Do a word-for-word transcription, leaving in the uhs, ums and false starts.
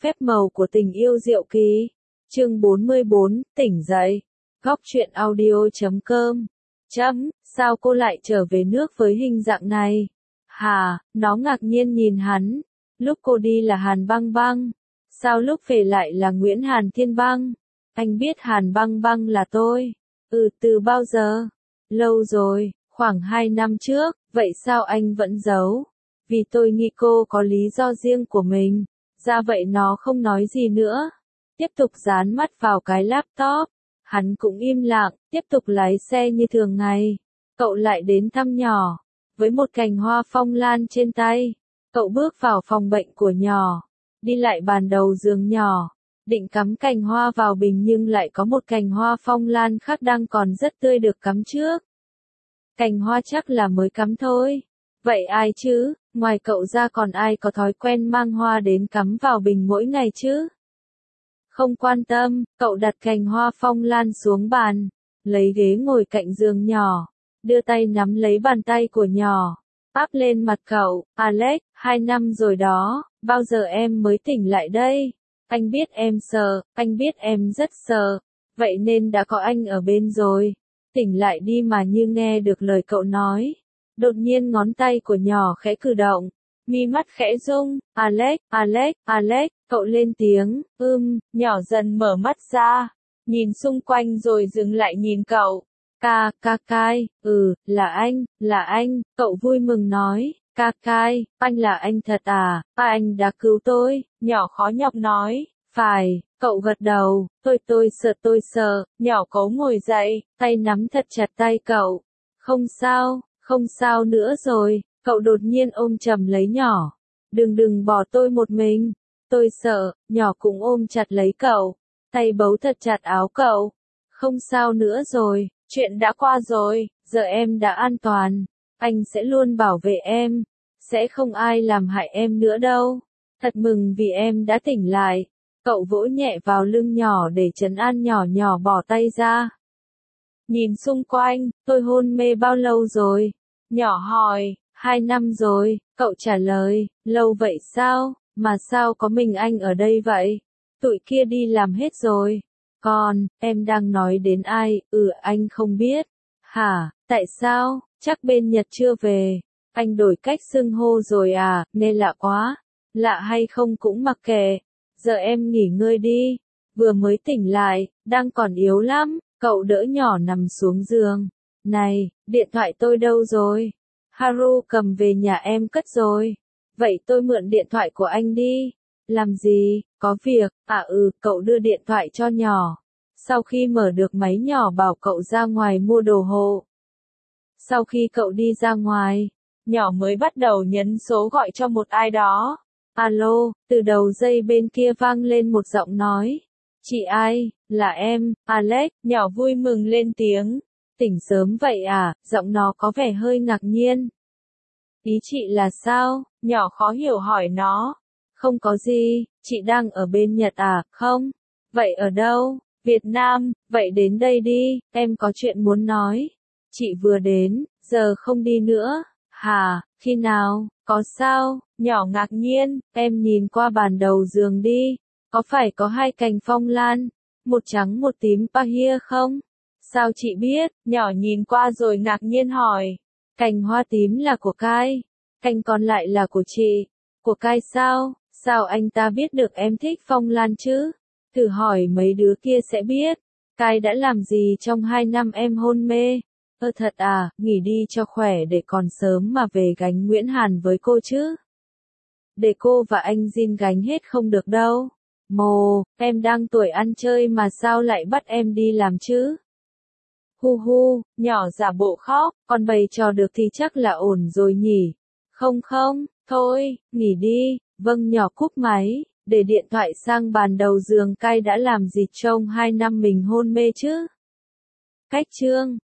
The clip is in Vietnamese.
phép màu của tình yêu diệu kỳ. Chương bốn mươi bốn, tỉnh dậy. Góc truyện audio chấm com. Chấm, sao cô lại trở về nước với hình dạng này? Hà, nó ngạc nhiên nhìn hắn. Lúc cô đi là Hàn Băng Băng. Sao lúc về lại là Nguyễn Hàn Thiên Băng? Anh biết Hàn Băng Băng là tôi. Ừ, từ bao giờ? Lâu rồi, khoảng hai năm trước, vậy sao anh vẫn giấu? Vì tôi nghĩ cô có lý do riêng của mình. Ra vậy nó không nói gì nữa. Tiếp tục dán mắt vào cái laptop. Hắn cũng im lặng, tiếp tục lái xe như thường ngày. Cậu lại đến thăm nhỏ. Với một cành hoa phong lan trên tay. Cậu bước vào phòng bệnh của nhỏ. Đi lại bàn đầu giường nhỏ. Định cắm cành hoa vào bình nhưng lại có một cành hoa phong lan khác đang còn rất tươi được cắm trước. Cành hoa chắc là mới cắm thôi. Vậy ai chứ, ngoài cậu ra còn ai có thói quen mang hoa đến cắm vào bình mỗi ngày chứ? Không quan tâm, cậu đặt cành hoa phong lan xuống bàn, lấy ghế ngồi cạnh giường nhỏ, đưa tay nắm lấy bàn tay của nhỏ, áp lên mặt cậu. Alex, hai năm rồi đó, bao giờ em mới tỉnh lại đây? Anh biết em sợ, anh biết em rất sợ, vậy nên đã có anh ở bên rồi. Tỉnh lại đi mà. Như nghe được lời cậu nói. Đột nhiên ngón tay của nhỏ khẽ cử động, mi mắt khẽ rung. Alex, Alex, Alex, cậu lên tiếng. Ưm, nhỏ dần mở mắt ra, nhìn xung quanh rồi dừng lại nhìn cậu. Ca, ca cai, ừ, là anh, là anh, cậu vui mừng nói. Ca cai, anh là anh thật à, à anh đã cứu tôi, nhỏ khó nhọc nói. Phải, cậu gật đầu. Tôi tôi sợ tôi sợ, nhỏ cố ngồi dậy, tay nắm thật chặt tay cậu. Không sao, không sao nữa rồi, cậu đột nhiên ôm chầm lấy nhỏ. Đừng đừng bỏ tôi một mình, tôi sợ. Nhỏ cũng ôm chặt lấy cậu, tay bấu thật chặt áo cậu. Không sao nữa rồi, chuyện đã qua rồi, giờ em đã an toàn. Anh sẽ luôn bảo vệ em, sẽ không ai làm hại em nữa đâu. Thật mừng vì em đã tỉnh lại. Cậu vỗ nhẹ vào lưng nhỏ để trấn an nhỏ. Nhỏ bỏ tay ra. Nhìn xung quanh, tôi hôn mê bao lâu rồi? Nhỏ hỏi. Hai năm rồi, cậu trả lời. Lâu vậy sao? Mà sao có mình anh ở đây vậy? Tụi kia đi làm hết rồi. Còn, em đang nói đến ai? Ừ, anh không biết. Hả, tại sao? Chắc bên Nhật chưa về. Anh đổi cách xưng hô rồi à, nghe lạ quá. Lạ hay không cũng mặc kệ. Giờ em nghỉ ngơi đi. Vừa mới tỉnh lại, đang còn yếu lắm. Cậu đỡ nhỏ nằm xuống giường. Này, điện thoại tôi đâu rồi? Haru cầm về nhà em cất rồi. Vậy tôi mượn điện thoại của anh đi. Làm gì? Có việc. À ừ, cậu đưa điện thoại cho nhỏ. Sau khi mở được máy nhỏ bảo cậu ra ngoài mua đồ hộ. Sau khi cậu đi ra ngoài, nhỏ mới bắt đầu nhấn số gọi cho một ai đó. Alo, từ đầu dây bên kia vang lên một giọng nói. Chị ai? Là em, Alex. Nhỏ vui mừng lên tiếng. Tỉnh sớm vậy à? Giọng nó có vẻ hơi ngạc nhiên. Ý chị là sao? Nhỏ khó hiểu hỏi nó. Không có gì, chị đang ở bên Nhật à? Không. Vậy ở đâu? Việt Nam. Vậy đến đây đi, em có chuyện muốn nói. Chị vừa đến, giờ không đi nữa. Hà, khi nào? Có sao? Nhỏ ngạc nhiên. Em nhìn qua bàn đầu giường đi. Có phải có hai cành phong lan, một trắng một tím pahia không? Sao chị biết? Nhỏ nhìn qua rồi ngạc nhiên hỏi. Cành hoa tím là của Kai, cành còn lại là của chị. Của Kai sao? Sao anh ta biết được em thích phong lan chứ? Thử hỏi mấy đứa kia sẽ biết. Kai đã làm gì trong hai năm em hôn mê? Ơ thật à, nghỉ đi cho khỏe để còn sớm mà về gánh Nguyễn Hàn với cô chứ. Để cô và anh Jin gánh hết không được đâu. Mồ, em đang tuổi ăn chơi mà sao lại bắt em đi làm chứ? Hu hu, nhỏ giả bộ khóc, còn bày trò được thì chắc là ổn rồi nhỉ? Không không, thôi, nghỉ đi. Vâng, nhỏ cúp máy, để điện thoại sang bàn đầu giường. Cai đã làm gì trong hai năm mình hôn mê chứ? Cách chương